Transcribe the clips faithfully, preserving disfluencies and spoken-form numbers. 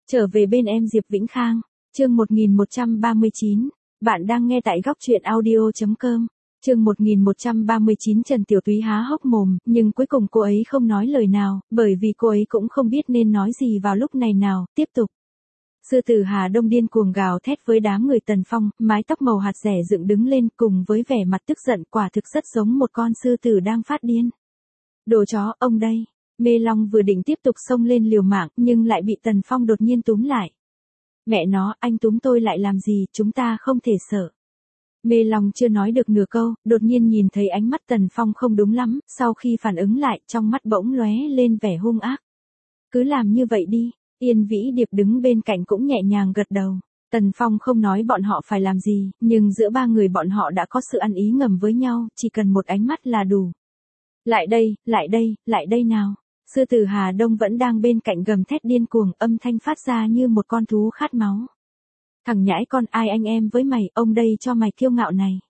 Trở về bên em Diệp Vĩnh Khang, chương một nghìn một trăm ba mươi chín, bạn đang nghe tại góc truyện audio chấm com. Chương một nghìn một trăm ba mươi chín Trần Tiểu Túy há hốc mồm, nhưng cuối cùng cô ấy không nói lời nào, bởi vì cô ấy cũng không biết nên nói gì vào lúc này nào, tiếp tục. Sư tử Hà Đông điên cuồng gào thét với đám người Tần Phong, mái tóc màu hạt rẻ dựng đứng lên cùng với vẻ mặt tức giận quả thực rất giống một con sư tử đang phát điên. Đồ chó, ông đây. Mê Long vừa định tiếp tục xông lên liều mạng nhưng lại bị Tần Phong đột nhiên túm lại. Mẹ nó, anh túm tôi lại làm gì, chúng ta không thể sợ. Mê Long chưa nói được nửa câu, đột nhiên nhìn thấy ánh mắt Tần Phong không đúng lắm, sau khi phản ứng lại trong mắt bỗng lóe lên vẻ hung ác. Cứ làm như vậy đi, Yên Vĩ Điệp đứng bên cạnh cũng nhẹ nhàng gật đầu. Tần Phong không nói bọn họ phải làm gì, nhưng giữa ba người bọn họ đã có sự ăn ý ngầm với nhau, chỉ cần một ánh mắt là đủ. Lại đây, lại đây, lại đây nào. Sư tử Hà Đông vẫn đang bên cạnh gầm thét điên cuồng, âm thanh phát ra như một con thú khát máu. Thằng nhãi con, ai anh em với mày, ông đây cho mày kiêu ngạo này.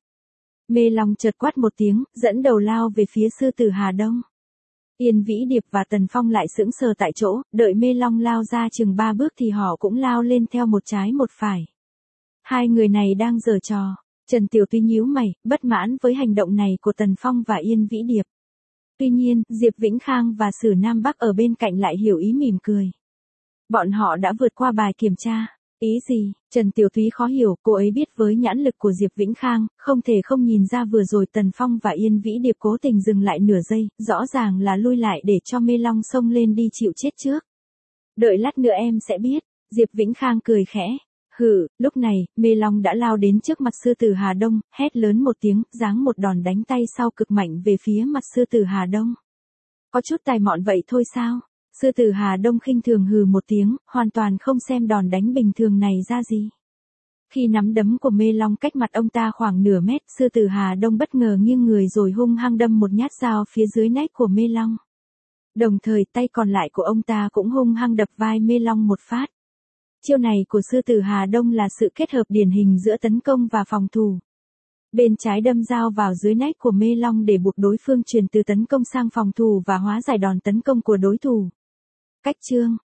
Mê Long chợt quát một tiếng, dẫn đầu lao về phía sư tử Hà Đông. Yên Vĩ Điệp và Tần Phong lại sững sờ tại chỗ, đợi Mê Long lao ra chừng ba bước thì họ cũng lao lên theo một trái một phải. Hai người này đang giở trò. Trần Tiểu Túy nhíu mày, bất mãn với hành động này của Tần Phong và Yên Vĩ Điệp. Tuy nhiên, Diệp Vĩnh Khang và Sử Nam Bắc ở bên cạnh lại hiểu ý mỉm cười. Bọn họ đã vượt qua bài kiểm tra. Ý gì? Trần Tiểu Thúy khó hiểu, cô ấy biết với nhãn lực của Diệp Vĩnh Khang, không thể không nhìn ra vừa rồi Tần Phong và Yên Vĩ Điệp cố tình dừng lại nửa giây, rõ ràng là lui lại để cho Mê Long xông lên đi chịu chết trước. Đợi lát nữa em sẽ biết, Diệp Vĩnh Khang cười khẽ. Hừ, lúc này, Mê Long đã lao đến trước mặt sư tử Hà Đông, hét lớn một tiếng, giáng một đòn đánh tay sau cực mạnh về phía mặt sư tử Hà Đông. Có chút tài mọn vậy thôi sao? Sư tử Hà Đông khinh thường hừ một tiếng, hoàn toàn không xem đòn đánh bình thường này ra gì. Khi nắm đấm của Mê Long cách mặt ông ta khoảng nửa mét, sư tử Hà Đông bất ngờ nghiêng người rồi hung hăng đâm một nhát dao phía dưới nách của Mê Long. Đồng thời tay còn lại của ông ta cũng hung hăng đập vai Mê Long một phát. Chiêu này của sư tử Hà Đông là sự kết hợp điển hình giữa tấn công và phòng thủ. Bên trái đâm dao vào dưới nách của Mê Long để buộc đối phương chuyển từ tấn công sang phòng thủ và hóa giải đòn tấn công của đối thủ. Cách chương,